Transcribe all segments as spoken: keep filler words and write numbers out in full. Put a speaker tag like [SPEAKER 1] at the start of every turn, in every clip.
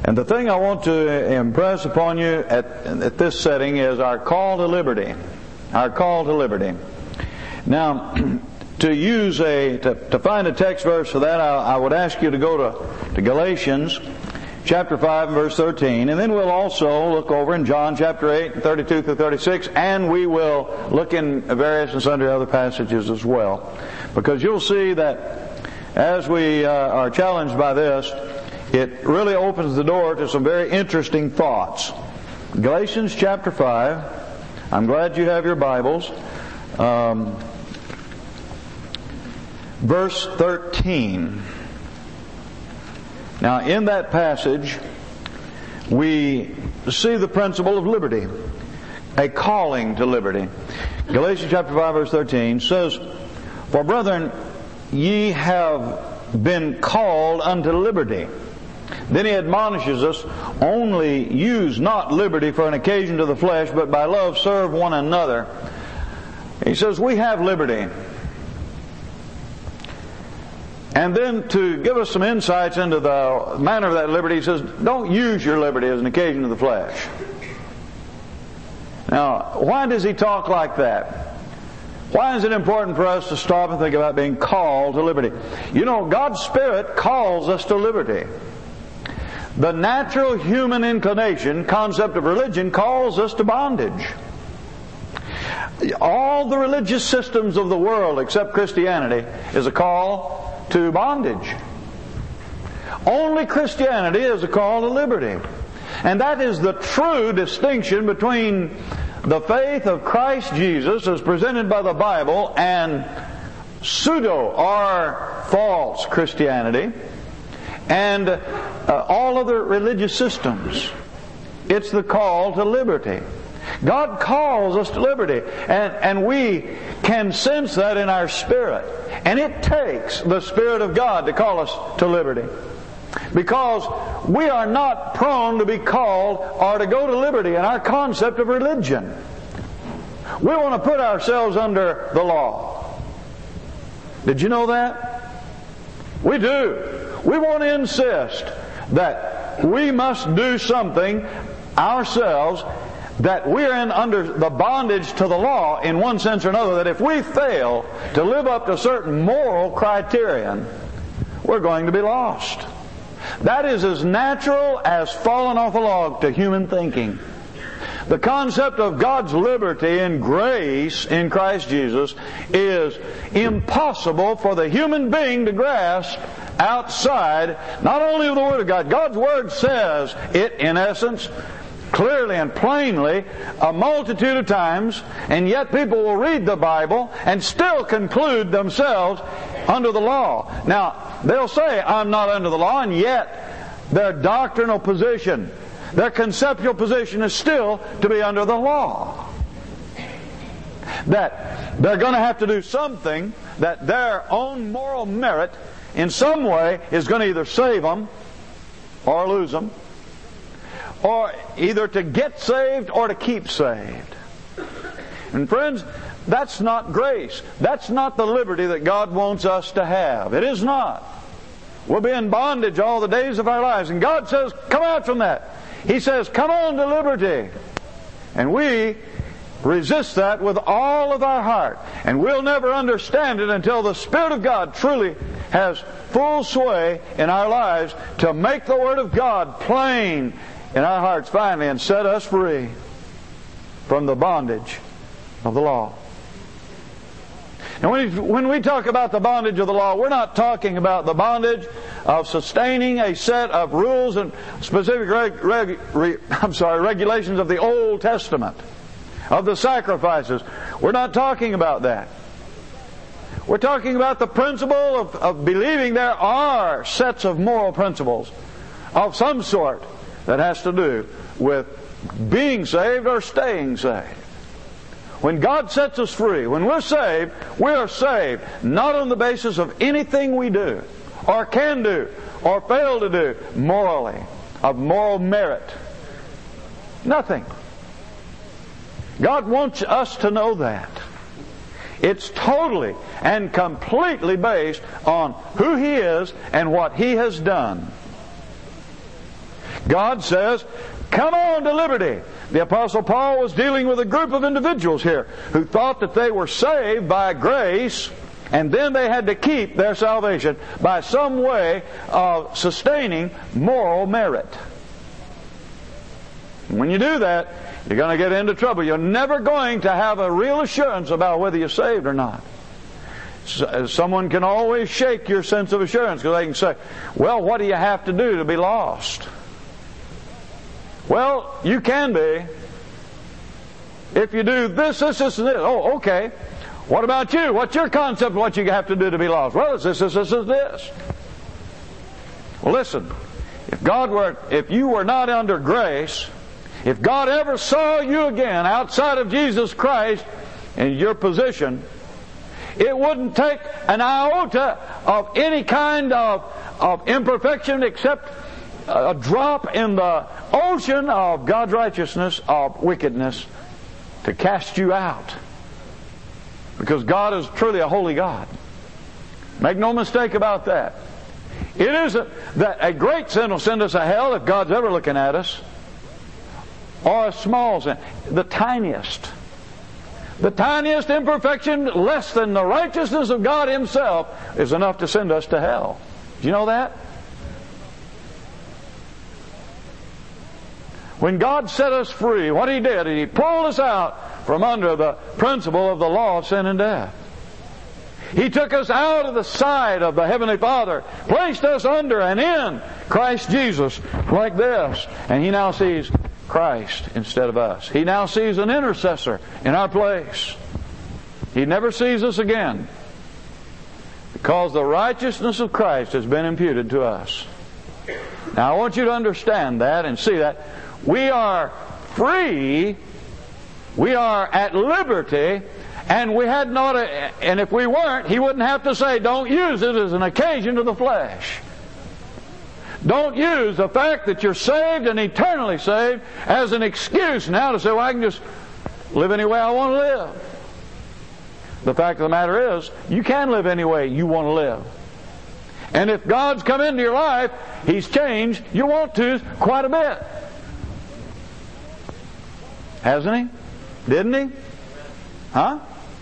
[SPEAKER 1] And the thing I want to impress upon you at, at this setting is our call to liberty. Our call to liberty. Now, to use a, to, to find a text verse for that, I, I would ask you to go to, to Galatians chapter five and verse thirteen, and then we'll also look over in John chapter eight, thirty-two through thirty-six, and we will look in various and sundry other passages as well. Because you'll see that as we uh, are challenged by this, it really opens the door to some very interesting thoughts. Galatians chapter five. I'm glad you have your Bibles. Um, verse thirteen. Now, in that passage, we see the principle of liberty, a calling to liberty. Galatians chapter five, verse thirteen says, "For brethren, ye have been called unto liberty." Then he admonishes us, "Only use not liberty for an occasion to the flesh, but by love serve one another." He says, we have liberty. And then to give us some insights into the manner of that liberty, he says, don't use your liberty as an occasion to the flesh. Now, why does he talk like that? Why is it important for us to stop and think about being called to liberty? You know, God's Spirit calls us to liberty. The natural human inclination, concept of religion, calls us to bondage. All the religious systems of the world, except Christianity, is a call to bondage. Only Christianity is a call to liberty. And that is the true distinction between the faith of Christ Jesus as presented by the Bible and pseudo or false Christianity and uh, all other religious systems. It's the call to liberty. God calls us to liberty, and, and we can sense that in our spirit. And it takes the Spirit of God to call us to liberty. Because we are not prone to be called or to go to liberty in our concept of religion. We want to put ourselves under the law. Did you know that? We do. We want to insist that we must do something ourselves, that we're in under the bondage to the law in one sense or another, that if we fail to live up to a certain moral criterion, we're going to be lost. That is as natural as falling off a log to human thinking. The concept of God's liberty and grace in Christ Jesus is impossible for the human being to grasp outside not only of the Word of God. God's Word says it, in essence, clearly and plainly a multitude of times, and yet people will read the Bible and still conclude themselves under the law. Now, they'll say, I'm not under the law, and yet their doctrinal position, their conceptual position is still to be under the law. That they're going to have to do something that their own moral merit in some way is going to either save them or lose them, or either to get saved or to keep saved. And friends, that's not grace. That's not the liberty that God wants us to have. It is not. We'll be in bondage all the days of our lives. And God says, come out from that. He says, come on to liberty. And we resist that with all of our heart. And we'll never understand it until the Spirit of God truly has full sway in our lives to make the Word of God plain in our hearts finally and set us free from the bondage of the law. And when we, when we talk about the bondage of the law, we're not talking about the bondage of sustaining a set of rules and specific reg, reg, re, I'm sorry, regulations of the Old Testament, of the sacrifices. We're not talking about that. We're talking about the principle of, of believing there are sets of moral principles of some sort that has to do with being saved or staying saved. When God sets us free, when we're saved, we are saved not on the basis of anything we do, or can do, or fail to do morally, of moral merit. Nothing. God wants us to know that. It's totally and completely based on who He is and what He has done. God says, come on to liberty. The Apostle Paul was dealing with a group of individuals here who thought that they were saved by grace, and then they had to keep their salvation by some way of sustaining moral merit. When you do that, you're going to get into trouble. You're never going to have a real assurance about whether you're saved or not. Someone can always shake your sense of assurance because they can say, well, what do you have to do to be lost? Well, you can be. If you do this, this, this, and this. Oh, okay. What about you? What's your concept of what you have to do to be lost? Well, it's this, this, this, and this. Well, listen. If God were, if you were not under grace, if God ever saw you again outside of Jesus Christ in your position, it wouldn't take an iota of any kind of, of imperfection except a drop in the ocean of God's righteousness, of wickedness, to cast you out. Because God is truly a holy God. Make no mistake about that. It isn't that a great sin will send us to hell if God's ever looking at us, or a small sin, the tiniest. The tiniest imperfection, less than the righteousness of God Himself, is enough to send us to hell. Do you know that? When God set us free, what He did, He pulled us out from under the principle of the law of sin and death. He took us out of the sight of the Heavenly Father, placed us under and in Christ Jesus like this, and He now sees Christ instead of us. He now sees an intercessor in our place. He never sees us again because the righteousness of Christ has been imputed to us. Now I want you to understand that and see that. We are free, we are at liberty, and we had not a, and if we weren't, He wouldn't have to say, don't use it as an occasion to the flesh. Don't use the fact that you're saved and eternally saved as an excuse now to say, well, I can just live any way I want to live. The fact of the matter is, you can live any way you want to live. And if God's come into your life, He's changed your want to quite a bit. Hasn't He? Didn't He? Huh?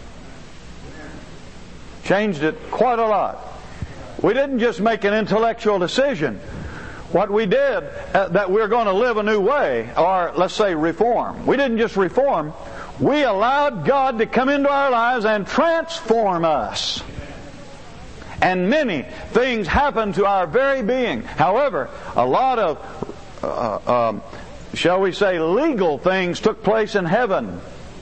[SPEAKER 1] Changed it quite a lot. We didn't just make an intellectual decision. What we did, uh, that we're going to live a new way, or let's say reform. We didn't just reform. We allowed God to come into our lives and transform us. And many things happened to our very being. However, a lot of, uh, um, shall we say, legal things took place in heaven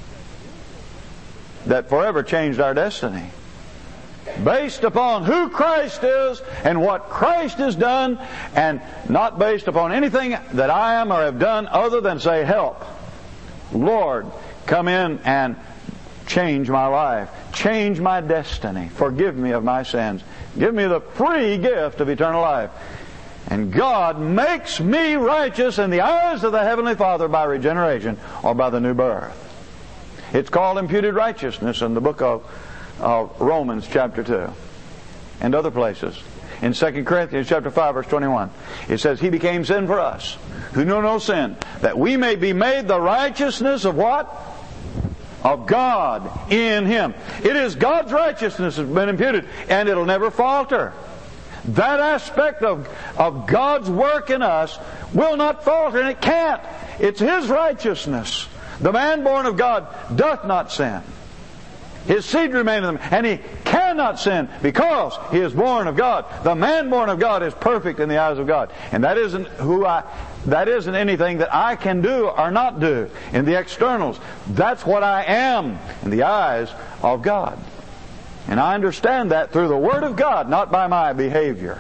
[SPEAKER 1] that forever changed our destiny. Based upon who Christ is and what Christ has done, and not based upon anything that I am or have done other than say, help. Lord, come in and change my life. Change my destiny. Forgive me of my sins. Give me the free gift of eternal life. And God makes me righteous in the eyes of the Heavenly Father by regeneration or by the new birth. It's called imputed righteousness in the book of of Romans chapter two and other places. In Second Corinthians chapter five verse twenty-one, it says, He became sin for us who know no sin, that we may be made the righteousness of what? Of God in Him. It is God's righteousness that has been imputed, and it'll never falter. That aspect of, of God's work in us will not falter, and it can't. It's His righteousness. The man born of God doth not sin. His seed remaineth in him, and he cannot sin because he is born of God. The man born of God is perfect in the eyes of God. And that isn't who I that isn't anything that I can do or not do in the externals. That's what I am in the eyes of God. And I understand that through the Word of God, not by my behavior.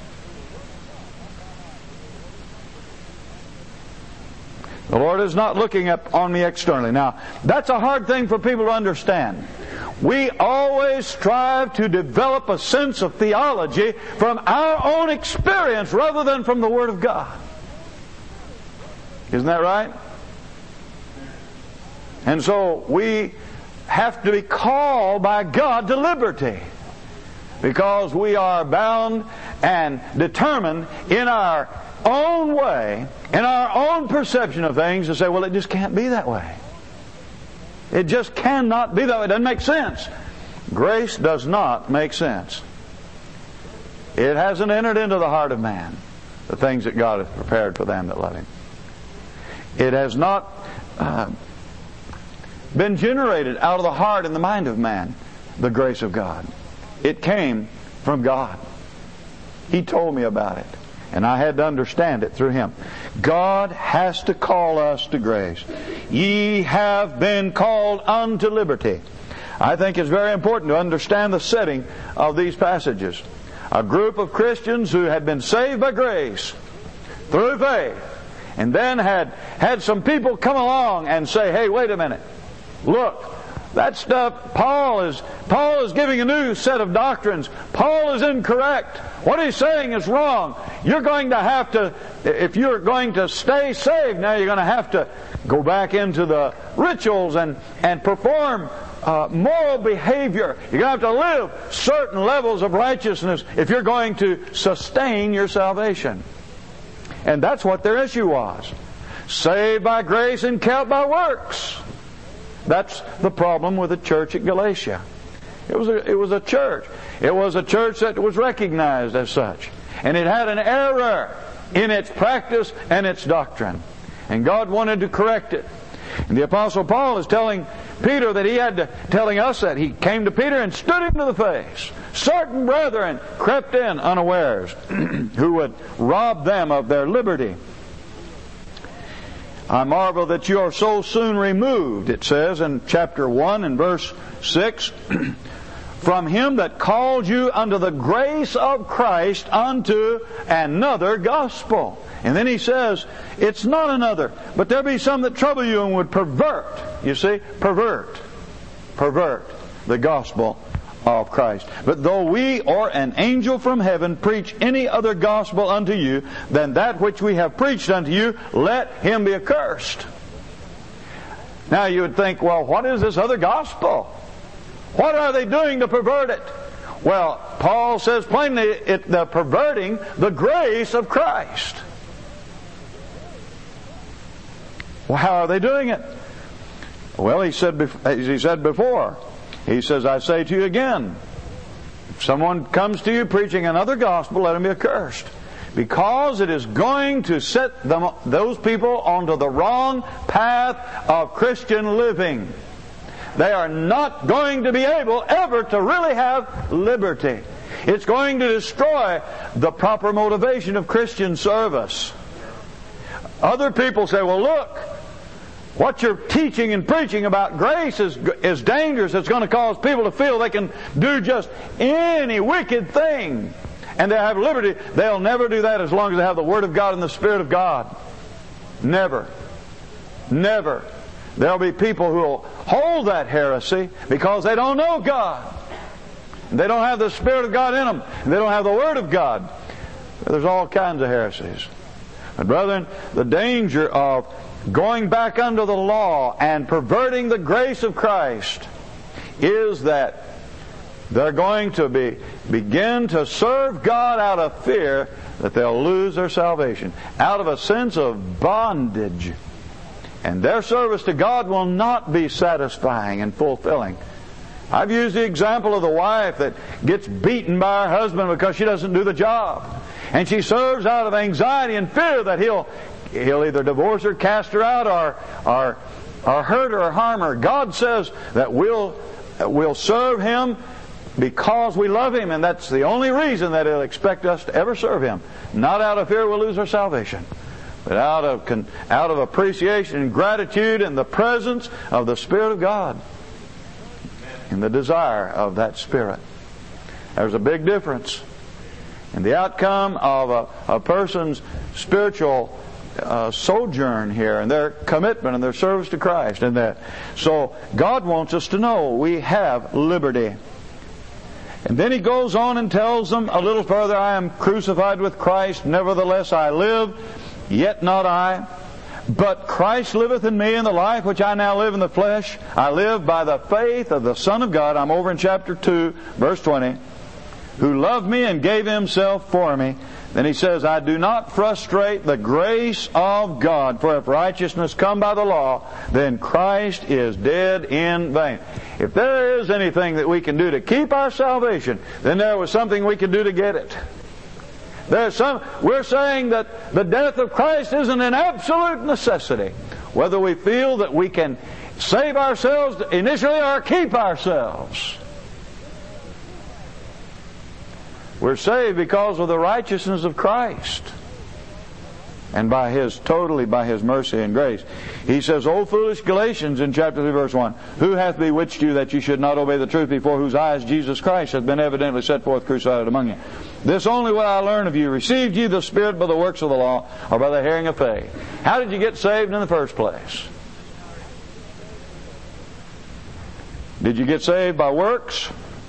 [SPEAKER 1] The Lord is not looking up on me externally. Now, that's a hard thing for people to understand. We always strive to develop a sense of theology from our own experience rather than from the Word of God. Isn't that right? And so we have to be called by God to liberty, because we are bound and determined in our own way, in our own perception of things, and say, well, it just can't be that way. It just cannot be that way. It doesn't make sense. Grace does not make sense. It hasn't entered into the heart of man, the things that God has prepared for them that love Him. It has not uh, been generated out of the heart and the mind of man, the grace of God. It came from God. He told me about it, and I had to understand it through Him. God has to call us to grace. Ye have been called unto liberty. I think it's very important to understand the setting of these passages. A group of Christians who had been saved by grace through faith, and then had had some people come along and say, hey, wait a minute. Look, that stuff, Paul is Paul is giving a new set of doctrines. Paul is incorrect. What he's saying is wrong. You're going to have to, if you're going to stay saved, now you're going to have to go back into the rituals and, and perform uh, moral behavior. You're going to have to live certain levels of righteousness if you're going to sustain your salvation. And that's what their issue was. Saved by grace and kept by works. That's the problem with the church at Galatia. It was a, it was a church. It was a church that was recognized as such. And it had an error in its practice and its doctrine. And God wanted to correct it. And the Apostle Paul is telling Peter that he had to, telling us that he came to Peter and stood him to the face. Certain brethren crept in unawares who would rob them of their liberty. I marvel that you are so soon removed, it says in chapter one and verse six, from Him that called you unto the grace of Christ unto another gospel. And then he says, it's not another, but there be some that trouble you and would pervert, you see, pervert, pervert the gospel of Christ. But though we or an angel from heaven preach any other gospel unto you than that which we have preached unto you, let him be accursed. Now you would think, well, what is this other gospel? What are they doing to pervert it? Well, Paul says plainly, it, they're perverting the grace of Christ. Well, how are they doing it? Well, he said, as he said before, he says, I say to you again, if someone comes to you preaching another gospel, let him be accursed. Because it is going to set them, those people onto the wrong path of Christian living. They are not going to be able ever to really have liberty. It's going to destroy the proper motivation of Christian service. Other people say, well, look, what you're teaching and preaching about grace is, is dangerous. It's going to cause people to feel they can do just any wicked thing. And they have liberty. They'll never do that as long as they have the Word of God and the Spirit of God. Never. Never. There'll be people who will hold that heresy because they don't know God. They don't have the Spirit of God in them. They don't have the Word of God. There's all kinds of heresies. But brethren, the danger of going back under the law and perverting the grace of Christ is that they're going to be begin to serve God out of fear that they'll lose their salvation, out of a sense of bondage. And their service to God will not be satisfying and fulfilling. I've used the example of the wife that gets beaten by her husband because she doesn't do the job. And she serves out of anxiety and fear that he'll he'll either divorce her, cast her out, or or, or hurt her or harm her. God says that we'll we'll serve Him because we love Him, and that's the only reason that He'll expect us to ever serve Him. Not out of fear we'll lose our salvation, but out of out of appreciation and gratitude and the presence of the Spirit of God and the desire of that Spirit. There's a big difference. And the outcome of a, a person's spiritual uh, sojourn here and their commitment and their service to Christ and that. So God wants us to know we have liberty. And then he goes on and tells them a little further, I am crucified with Christ, nevertheless I live, yet not I. But Christ liveth in me, and the life which I now live in the flesh, I live by the faith of the Son of God. I'm over in chapter two, verse twenty. Who loved me and gave Himself for me. Then he says, I do not frustrate the grace of God, for if righteousness come by the law, then Christ is dead in vain. If there is anything that we can do to keep our salvation, then there was something we could do to get it. There's some, we're saying that the death of Christ isn't an absolute necessity. Whether we feel that we can save ourselves initially or keep ourselves. We're saved because of the righteousness of Christ. And by His, totally by His mercy and grace. He says, O foolish Galatians in chapter three verse one, who hath bewitched you that you should not obey the truth, before whose eyes Jesus Christ hath been evidently set forth crucified among you? This only will I learn of you. Received ye the Spirit by the works of the law, or by the hearing of faith? How did you get saved in the first place? Did you get saved by works?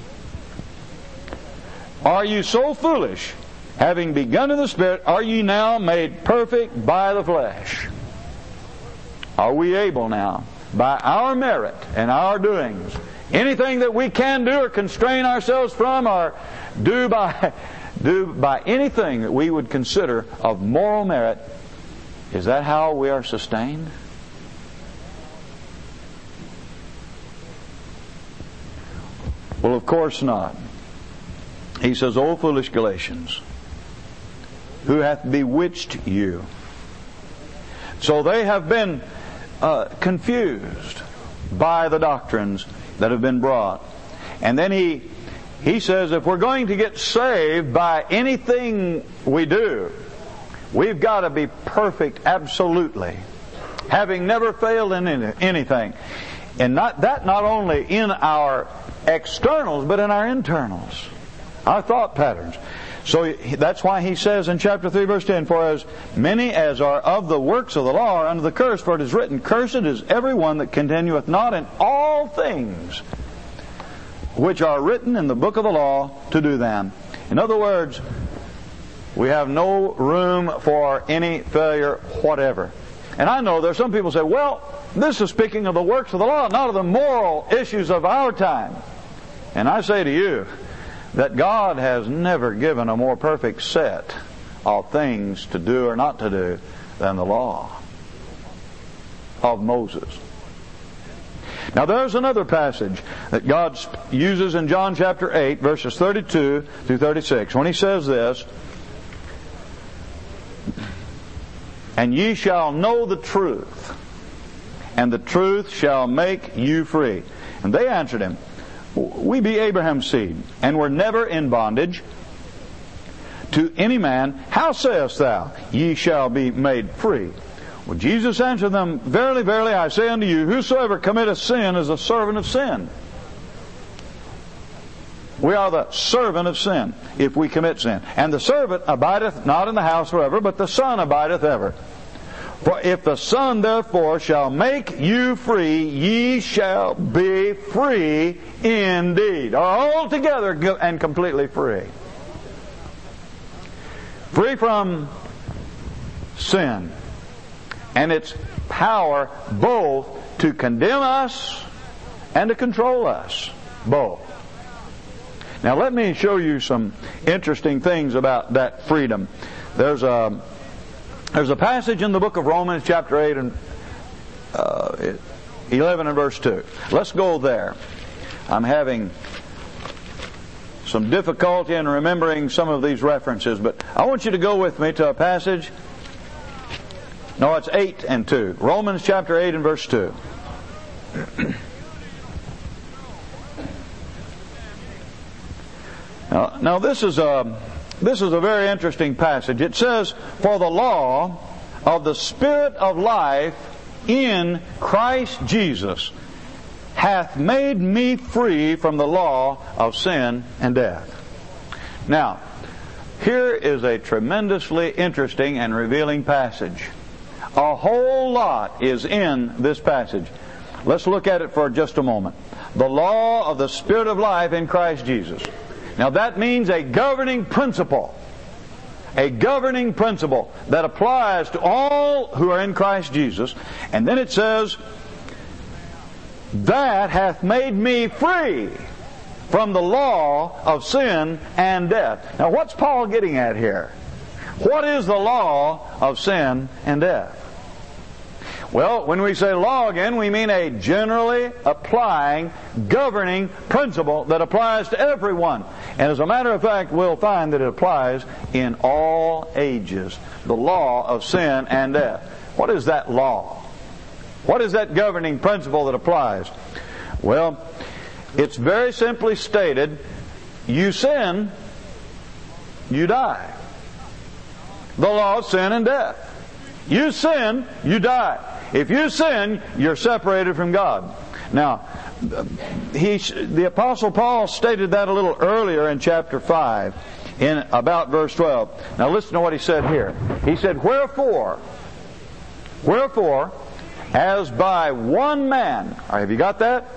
[SPEAKER 1] Are you so foolish, having begun in the Spirit, are ye now made perfect by the flesh? Are we able now, by our merit and our doings, anything that we can do or constrain ourselves from, or do by, do by anything that we would consider of moral merit, is that how we are sustained? Well, of course not. He says, O foolish Galatians, who hath bewitched you? So they have been uh, confused by the doctrines that have been brought. And then he he says, if we're going to get saved by anything we do, we've got to be perfect absolutely, having never failed in any, anything. And not that not only in our externals, but in our internals. Our thought patterns. So that's why he says in chapter three verse ten, for as many as are of the works of the law are under the curse, for it is written, cursed is every one that continueth not in all things which are written in the book of the law to do them. In other words, we have no room for any failure whatever. And I know there's some people say, well, this is speaking of the works of the law, not of the moral issues of our time. And I say to you, that God has never given a more perfect set of things to do or not to do than the law of Moses. Now there's another passage that God uses in John chapter eight, verses thirty-two through thirty-six, when He says this, and ye shall know the truth, and the truth shall make you free. And they answered Him, we be Abraham's seed, and were never in bondage to any man. How sayest thou, ye shall be made free? Well, Jesus answered them, verily, verily, I say unto you, whosoever committeth sin is a servant of sin. We are the servant of sin, if we commit sin. And the servant abideth not in the house forever, but the Son abideth ever. For if the Son therefore shall make you free, ye shall be free indeed. Or altogether and completely free. Free from sin and its power both to condemn us and to control us. Both. Now let me show you some interesting things about that freedom. There's a There's a passage in the book of Romans chapter eight and uh, eleven and verse two. Let's go there. I'm having some difficulty in remembering some of these references, but I want you to go with me to a passage. No, it's eight and two. Romans chapter eight and verse two. now, now this is a This is a very interesting passage. It says, for the law of the Spirit of life in Christ Jesus hath made me free from the law of sin and death. Now, here is a tremendously interesting and revealing passage. A whole lot is in this passage. Let's look at it for just a moment. The law of the Spirit of life in Christ Jesus. Now that means a governing principle. A governing principle that applies to all who are in Christ Jesus. And then it says, that hath made me free from the law of sin and death. Now what's Paul getting at here? What is the law of sin and death? Well, when we say law again, we mean a generally applying, governing principle that applies to everyone. And as a matter of fact, we'll find that it applies in all ages. The law of sin and death. What is that law? What is that governing principle that applies? Well, it's very simply stated, you sin, you die. The law of sin and death. You sin, you die. If you sin, you're separated from God. Now, he, the Apostle Paul stated that a little earlier in chapter five, in about verse twelve. Now listen to what he said here. He said, Wherefore, wherefore, as by one man, have you got that?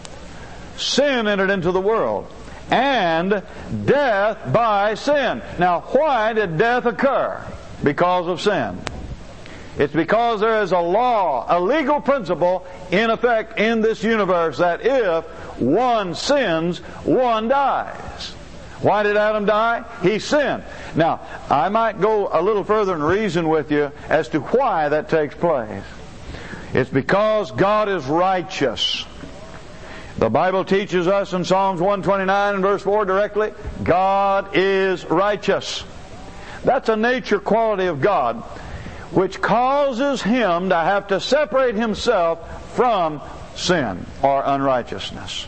[SPEAKER 1] Sin entered into the world, and death by sin. Now, why did death occur? Because of sin. It's because there is a law, a legal principle in effect in this universe that if one sins, one dies. Why did Adam die? He sinned. Now, I might go a little further and reason with you as to why that takes place. It's because God is righteous. The Bible teaches us in Psalms one twenty-nine and verse four directly, God is righteous. That's a nature quality of God, which causes Him to have to separate Himself from sin or unrighteousness.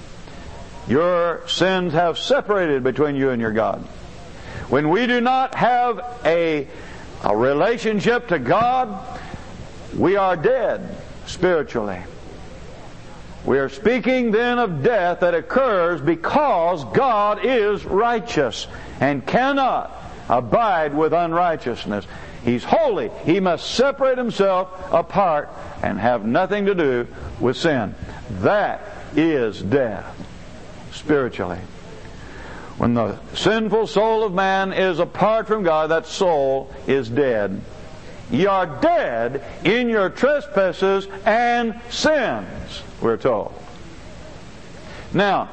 [SPEAKER 1] Your sins have separated between you and your God. When we do not have a, a relationship to God, we are dead spiritually. We are speaking then of death that occurs because God is righteous and cannot abide with unrighteousness. He's holy. He must separate Himself apart and have nothing to do with sin. That is death, spiritually. When the sinful soul of man is apart from God, that soul is dead. Ye are dead in your trespasses and sins, we're told. Now,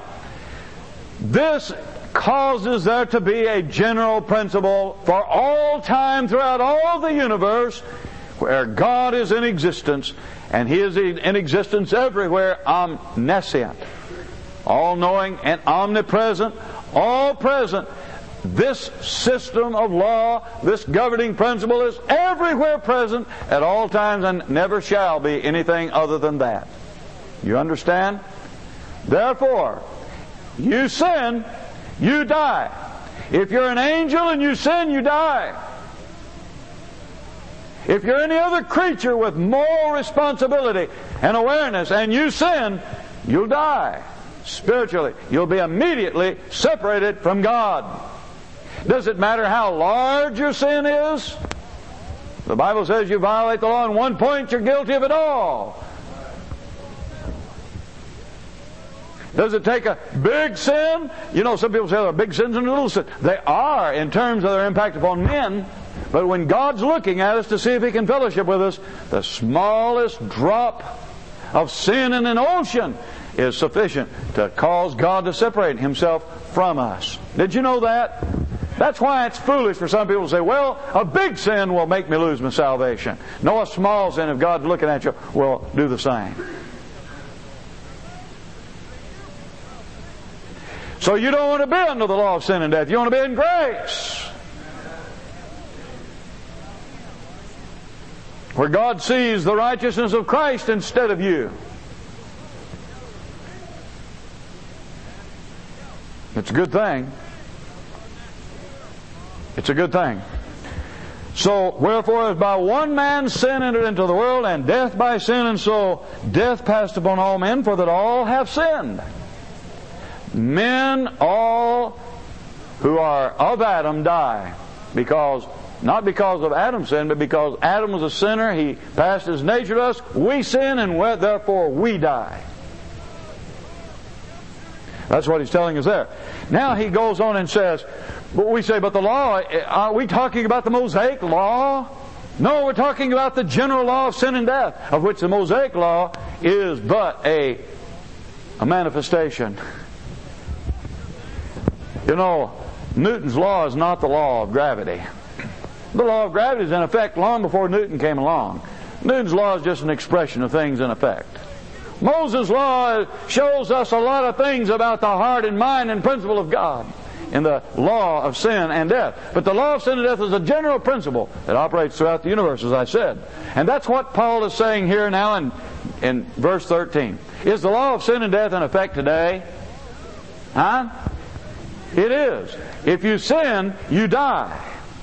[SPEAKER 1] this causes there to be a general principle for all time throughout all the universe where God is in existence, and He is in existence everywhere, omniscient, all-knowing and omnipresent, all-present. This system of law, this governing principle is everywhere present at all times and never shall be anything other than that. You understand? Therefore, you sin, you die. If you're an angel and you sin, you die. If you're any other creature with moral responsibility and awareness and you sin, you'll die spiritually. You'll be immediately separated from God. Does it matter how large your sin is? The Bible says you violate the law in one point, you're guilty of it all. Does it take a big sin? You know, some people say there are big sins and little sins. They are in terms of their impact upon men. But when God's looking at us to see if He can fellowship with us, the smallest drop of sin in an ocean is sufficient to cause God to separate Himself from us. Did you know that? That's why it's foolish for some people to say, well, a big sin will make me lose my salvation. No, a small sin, if God's looking at you, will do the same. So you don't want to be under the law of sin and death. You want to be in grace, where God sees the righteousness of Christ instead of you. It's a good thing. It's a good thing. So, wherefore, as by one man's sin entered into the world, and death by sin, and so death passed upon all men, for that all have sinned. Men all who are of Adam die, because not because of Adam's sin, but because Adam was a sinner. He passed his nature to us. We sin, and therefore we die. That's what he's telling us there. Now he goes on and says, but we say, but the law, are we talking about the Mosaic law? No, we're talking about the general law of sin and death, of which the Mosaic law is but a, a manifestation. You know, Newton's law is not the law of gravity. The law of gravity is in effect long before Newton came along. Newton's law is just an expression of things in effect. Moses' law shows us a lot of things about the heart and mind and principle of God in the law of sin and death. But the law of sin and death is a general principle that operates throughout the universe, as I said. And that's what Paul is saying here now in, in verse thirteen. Is the law of sin and death in effect today? Huh? It is. If you sin, you die.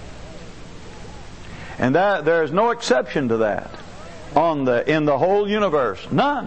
[SPEAKER 1] And that there is no exception to that on the in the whole universe. None.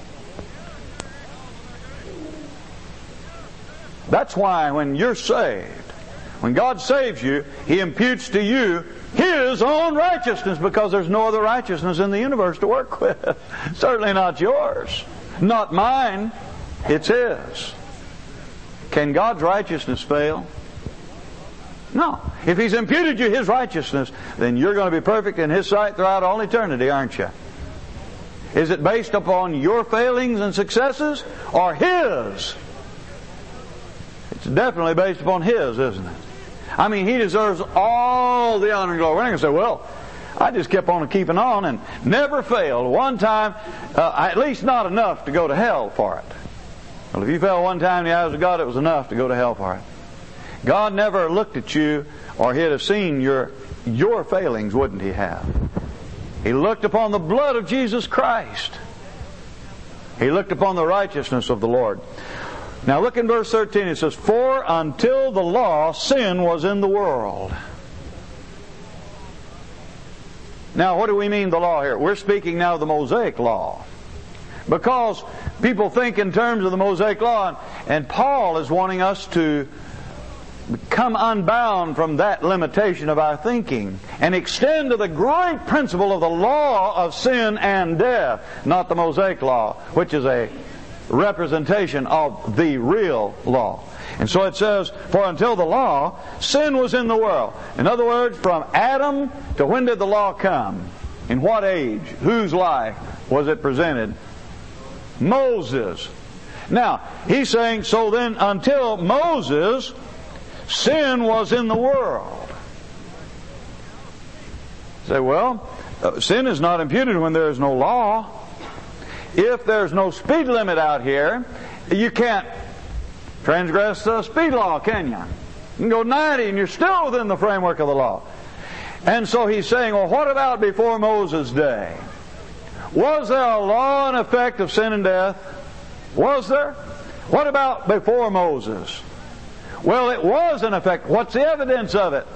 [SPEAKER 1] That's why when you're saved, when God saves you, He imputes to you His own righteousness, because there's no other righteousness in the universe to work with. Certainly not yours. Not mine. It's His. Can God's righteousness fail? No. If He's imputed you His righteousness, then you're going to be perfect in His sight throughout all eternity, aren't you? Is it based upon your failings and successes or His? It's definitely based upon His, isn't it? I mean, He deserves all the honor and glory. We're not going to say, well, I just kept on keeping on and never failed. One time, uh, at least not enough to go to hell for it. Well, if you fell one time in the eyes of God, it was enough to go to hell for it. God never looked at you, or He'd have seen your, your failings, wouldn't He have? He looked upon the blood of Jesus Christ. He looked upon the righteousness of the Lord. Now look in verse thirteen. It says, for until the law, sin was in the world. Now what do we mean the law here? We're speaking now of the Mosaic law. Because people think in terms of the Mosaic law, and Paul is wanting us to come unbound from that limitation of our thinking and extend to the great principle of the law of sin and death, not the Mosaic law, which is a representation of the real law. And so it says, for until the law, sin was in the world. In other words, from Adam to when did the law come? In what age? Whose life was it presented? Moses. Now, he's saying, so then until Moses, sin was in the world. Say, well, uh, sin is not imputed when there is no law. If there's no speed limit out here, you can't transgress the speed law, can you? You can go ninety and you're still within the framework of the law. And so he's saying, well, what about before Moses' day? Was there a law in effect of sin and death? Was there? What about before Moses? Well, it was in effect. What's the evidence of it?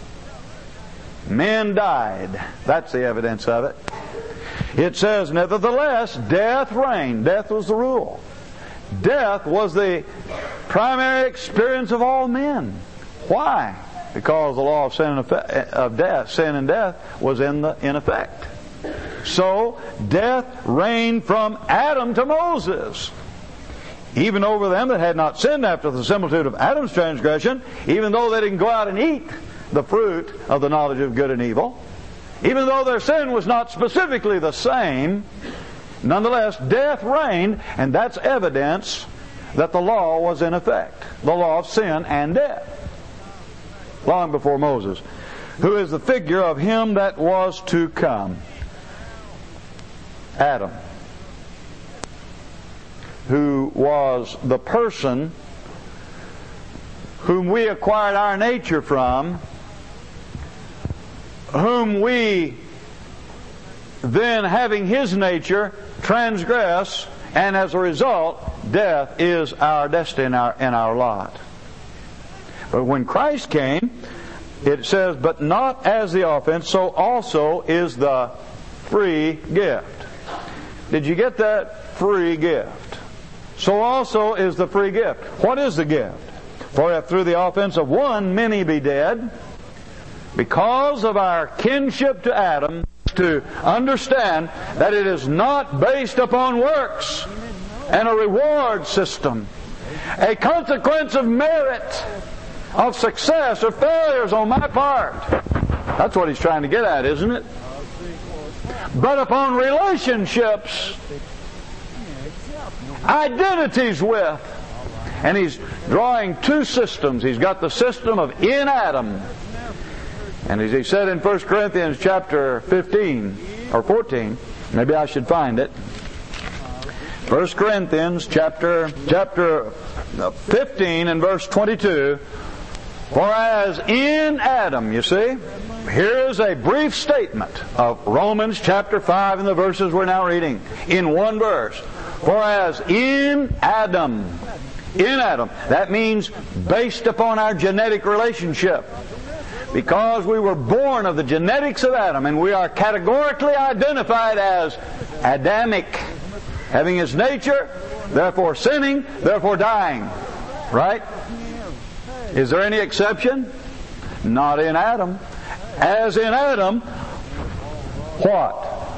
[SPEAKER 1] Men died. That's the evidence of it. It says, nevertheless, death reigned. Death was the rule. Death was the primary experience of all men. Why? Because the law of sin and effect, of death, sin and death, was in the in effect. So death reigned from Adam to Moses, even over them that had not sinned after the similitude of Adam's transgression, even though they didn't go out and eat the fruit of the knowledge of good and evil. Even though their sin was not specifically the same, nonetheless, death reigned, and that's evidence that the law was in effect. The law of sin and death. Long before Moses, who is the figure of Him that was to come. Adam, who was the person whom we acquired our nature from, whom we then, having his nature, transgress, and as a result, death is our destiny and our, and our lot. But when Christ came, it says, but not as the offense, so also is the free gift. Did you get that? Free gift. So also is the free gift. What is the gift? For if through the offense of one many be dead, because of our kinship to Adam, to understand that it is not based upon works and a reward system, a consequence of merit, of success or failures on my part. That's what he's trying to get at, isn't it? But upon relationships, identities with. And he's drawing two systems. He's got the system of in Adam, And as he said in First Corinthians chapter fifteen or fourteen, maybe I should find it. First Corinthians chapter chapter fifteen and verse twenty-two. For as in Adam, you see, here is a brief statement of Romans chapter five and the verses we're now reading in one verse. For as in Adam, in Adam, that means based upon our genetic relationship. Because we were born of the genetics of Adam, and we are categorically identified as Adamic, having his nature, therefore sinning, therefore dying. Right? Is there any exception? Not in Adam. As in Adam, what?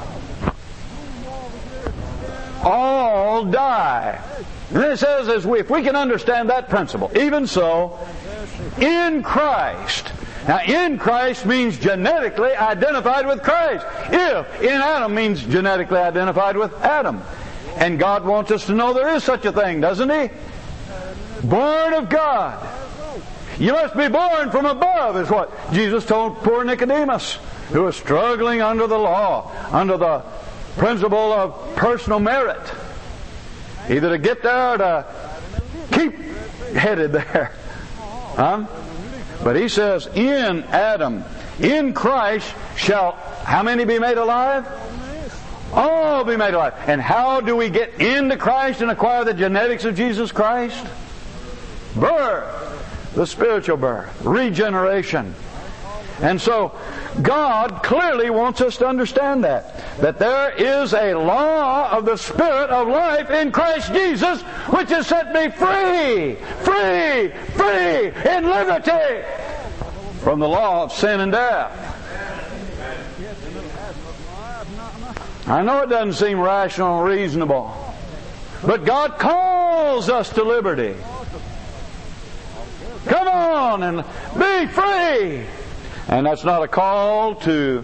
[SPEAKER 1] All die. And then it says, as we, if we can understand that principle, even so, in Christ. Now, in Christ means genetically identified with Christ. If in Adam means genetically identified with Adam. And God wants us to know there is such a thing, doesn't He? Born of God. You must be born from above, is what Jesus told poor Nicodemus, who was struggling under the law, under the principle of personal merit. Either to get there or to keep headed there. Huh? But he says, in Adam, in Christ shall how many be made alive? All be made alive. And how do we get into Christ and acquire the genetics of Jesus Christ? Birth. The spiritual birth. Regeneration. And so, God clearly wants us to understand that. That there is a law of the Spirit of life in Christ Jesus, which has set me free, free, free, in liberty from the law of sin and death. I know it doesn't seem rational and reasonable, but God calls us to liberty. Come on and be free. And that's not a call to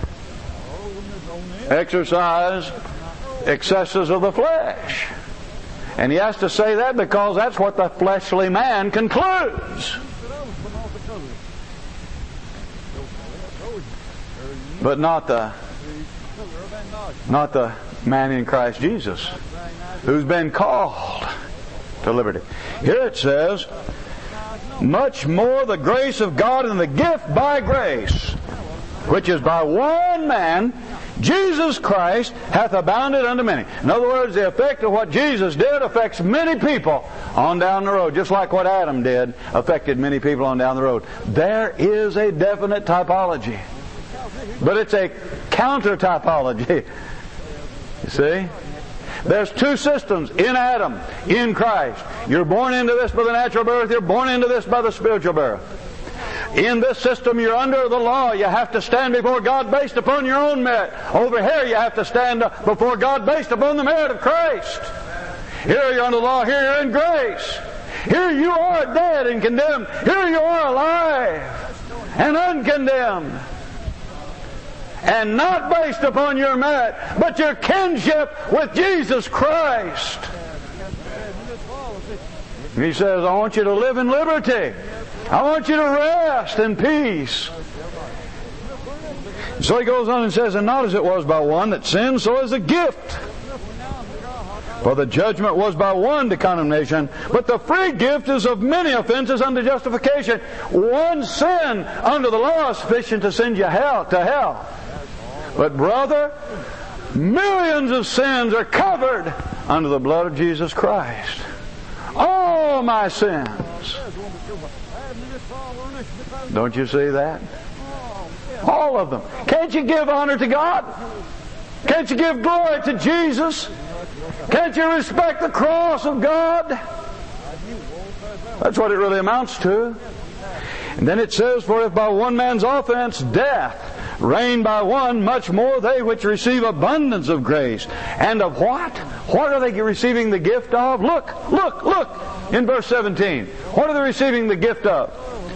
[SPEAKER 1] exercise excesses of the flesh. And he has to say that because that's what the fleshly man concludes. But not the not the man in Christ Jesus, who's been called to liberty. Here it says, much more the grace of God and the gift by grace, which is by one man, Jesus Christ, hath abounded unto many. In other words, the effect of what Jesus did affects many people on down the road, just like what Adam did affected many people on down the road. There is a definite typology, but it's a counter typology. You see? There's two systems in Adam, in Christ. You're born into this by the natural birth, you're born into this by the spiritual birth. In this system you're under the law. You have to stand before God based upon your own merit. Over here you have to stand before God based upon the merit of Christ. Here you're under the law, here you're in grace. Here you are dead and condemned. Here you are alive and uncondemned. And not based upon your merit, but your kinship with Jesus Christ. He says, I want you to live in liberty. I want you to rest in peace. So he goes on and says, and not as it was by one that sinned, so is a gift. For the judgment was by one to condemnation, but the free gift is of many offenses unto justification. One sin under the law is sufficient to send you hell to hell. But brother, millions of sins are covered under the blood of Jesus Christ. All my sins. Don't you see that? All of them. Can't you give honor to God? Can't you give glory to Jesus? Can't you respect the cross of God? That's what it really amounts to. And then it says, for if by one man's offense death reigned by one, much more they which receive abundance of grace. And of what? What are they receiving the gift of? Look, look, look in verse seventeen. What are they receiving the gift of?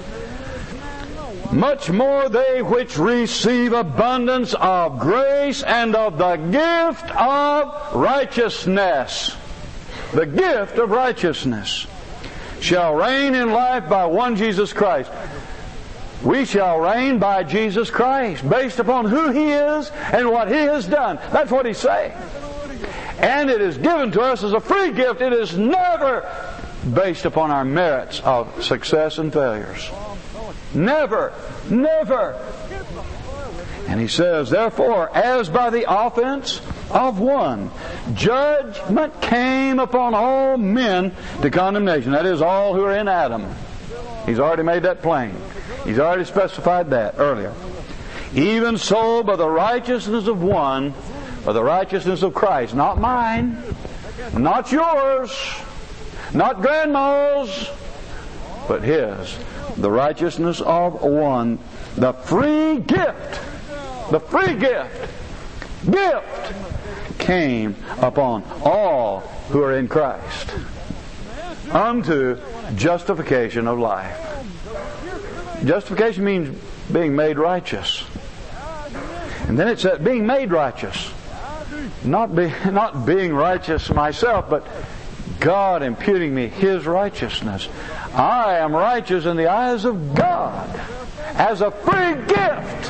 [SPEAKER 1] Much more they which receive abundance of grace and of the gift of righteousness. The gift of righteousness shall reign in life by one Jesus Christ. We shall reign by Jesus Christ, based upon who He is and what He has done. That's what He's saying. And it is given to us as a free gift. It is never based upon our merits of success and failures. Never. Never. And He says, therefore, as by the offense of one, judgment came upon all men to condemnation. That is, all who are in Adam. He's already made that plain. He's already specified that earlier. Even so, by the righteousness of one, by the righteousness of Christ, not mine, not yours, not grandma's, but His, the righteousness of one, the free gift, the free gift, gift came upon all who are in Christ unto justification of life. Justification means being made righteous. And then it said being made righteous. Not, be, not being righteous myself, but God imputing me His righteousness. I am righteous in the eyes of God as a free gift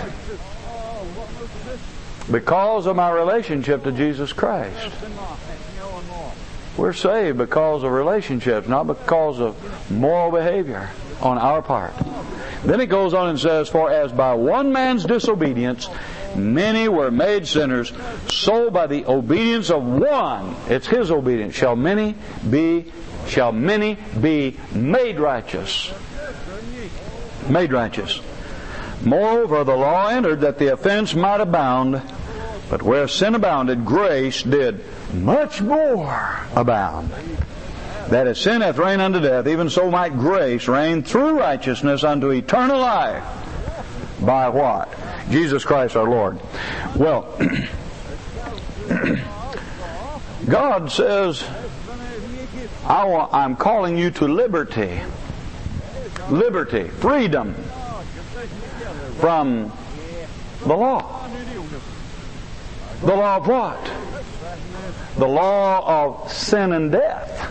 [SPEAKER 1] because of my relationship to Jesus Christ. We're saved because of relationships, not because of moral behavior on our part. Then it goes on and says, for as by one man's disobedience many were made sinners, so by the obedience of one, it's His obedience, shall many be shall many be made righteous. Made righteous. Moreover, the law entered that the offense might abound, but where sin abounded, grace did much more abound. That as sin hath reigned unto death, even so might grace reign through righteousness unto eternal life. By what? Jesus Christ our Lord. Well, God says, I want, I'm calling you to liberty. Liberty, freedom from the law. The law of what? The law of sin and death.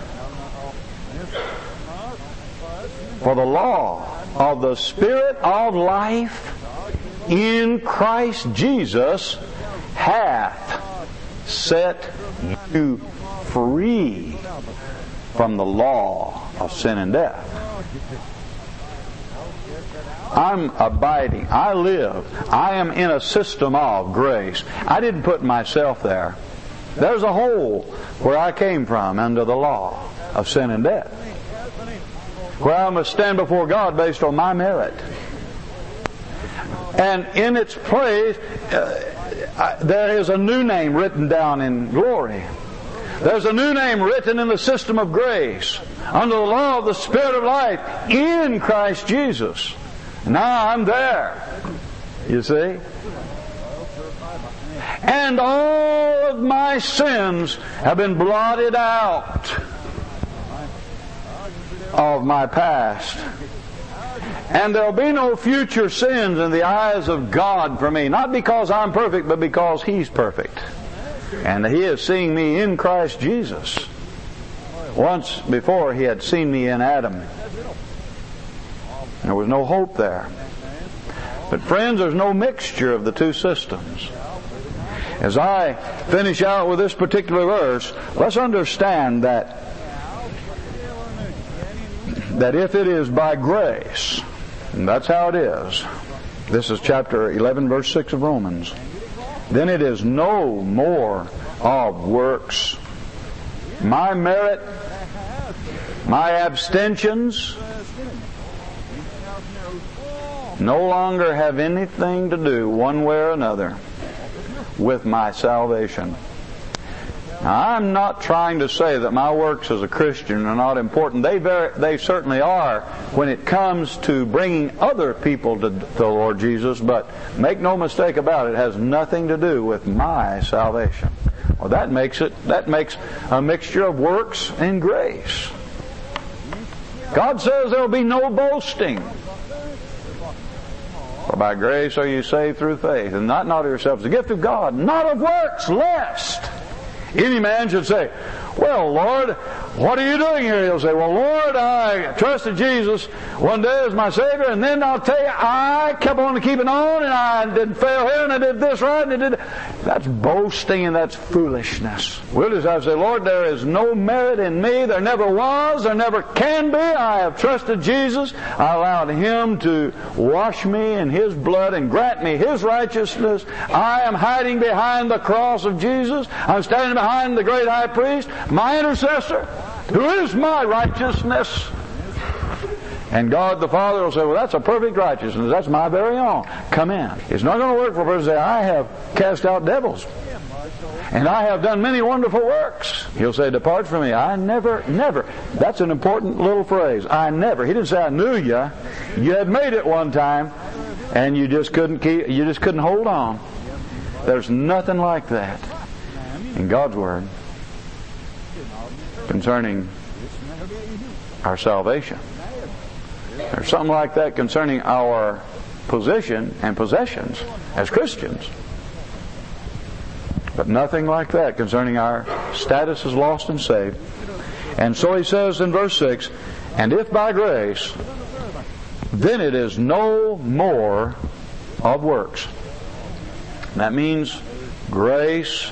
[SPEAKER 1] For the law of the Spirit of life in Christ Jesus hath set you free from the law of sin and death. I'm abiding. I live. I am in a system of grace. I didn't put myself there. There's a hole where I came from under the law of sin and death, where I must stand before God based on my merit. And in its place, uh, I, there is a new name written down in glory. There's a new name written in the system of grace, under the law of the Spirit of life in Christ Jesus. Now I'm there, you see. And all of my sins have been blotted out of my past. And there'll be no future sins in the eyes of God for me. Not because I'm perfect, but because He's perfect. And He is seeing me in Christ Jesus. Once before He had seen me in Adam. There was no hope there. But friends, there's no mixture of the two systems. As I finish out with this particular verse, let's understand that that if it is by grace, and that's how it is, this is chapter eleven, verse six of Romans, then it is no more of works. My merit, my abstentions, no longer have anything to do, one way or another, with my salvation. Now, I'm not trying to say that my works as a Christian are not important. They very, they certainly are when it comes to bringing other people to the Lord Jesus, but make no mistake about it, it has nothing to do with my salvation. Well, that makes it, that makes a mixture of works and grace. God says there will be no boasting. For by grace are you saved through faith, and not not of yourselves, the gift of God, not of works, lest any man should say, Well, Lord, what are you doing here? He'll say, well, Lord, I trusted Jesus one day as my Savior, and then I'll tell you, I kept on keeping on, and I didn't fail here, and I did this right, and I did... That's boasting, and that's foolishness. We'll just have to say, Lord, there is no merit in me. There never was. There never can be. I have trusted Jesus. I allowed Him to wash me in His blood and grant me His righteousness. I am hiding behind the cross of Jesus. I'm standing behind the great high priest, my intercessor, who is my righteousness. And God the Father will say, well, that's a perfect righteousness. That's my very own. Come in. It's not going to work for a person to say, I have cast out devils, and I have done many wonderful works. He'll say, depart from me. I never, never. That's an important little phrase. I never. He didn't say, I knew you. You had made it one time, and you just couldn't keep, you just couldn't hold on. There's nothing like that in God's Word concerning our salvation. There's something like that concerning our position and possessions as Christians. But nothing like that concerning our status as lost and saved. And so he says in verse six, and if by grace, then it is no more of works. That means grace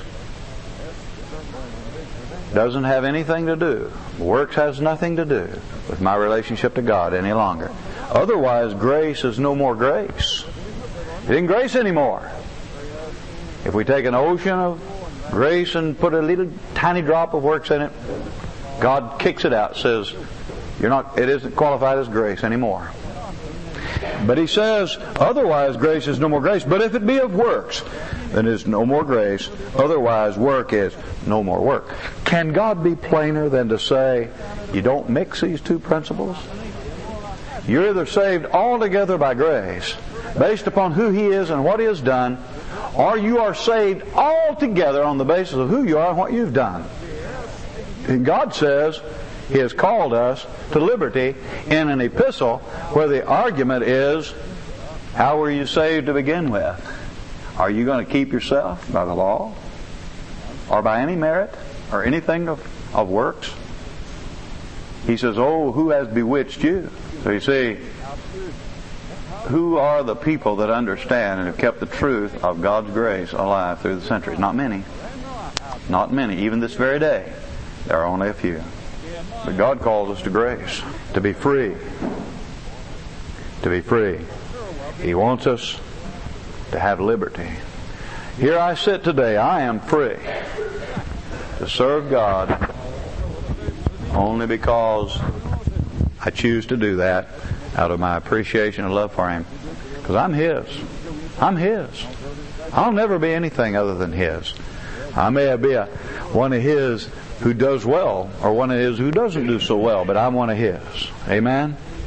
[SPEAKER 1] doesn't have anything to do. Works has nothing to do with my relationship to God any longer. Otherwise, grace is no more grace. It isn't grace anymore. If we take an ocean of grace and put a little tiny drop of works in it, God kicks it out, says, "You're not. It isn't qualified as grace anymore." But he says, otherwise grace is no more grace. But if it be of works, then it is no more grace. Otherwise work is no more work. Can God be plainer than to say, you don't mix these two principles? You're either saved altogether by grace, based upon who He is and what He has done, or you are saved altogether on the basis of who you are and what you've done. And God says He has called us to liberty in an epistle where the argument is, how were you saved to begin with? Are you going to keep yourself by the law? Or by any merit? Or anything of, of works? He says, oh, who has bewitched you? So you see, who are the people that understand and have kept the truth of God's grace alive through the centuries? Not many. Not many. Even this very day, there are only a few. But God calls us to grace, to be free. To be free. He wants us to have liberty. Here I sit today. I am free to serve God only because I choose to do that out of my appreciation and love for Him. Because I'm His. I'm His. I'll never be anything other than His. I may be a, one of His who does well, or one of His who doesn't do so well, but I'm one of His. Amen?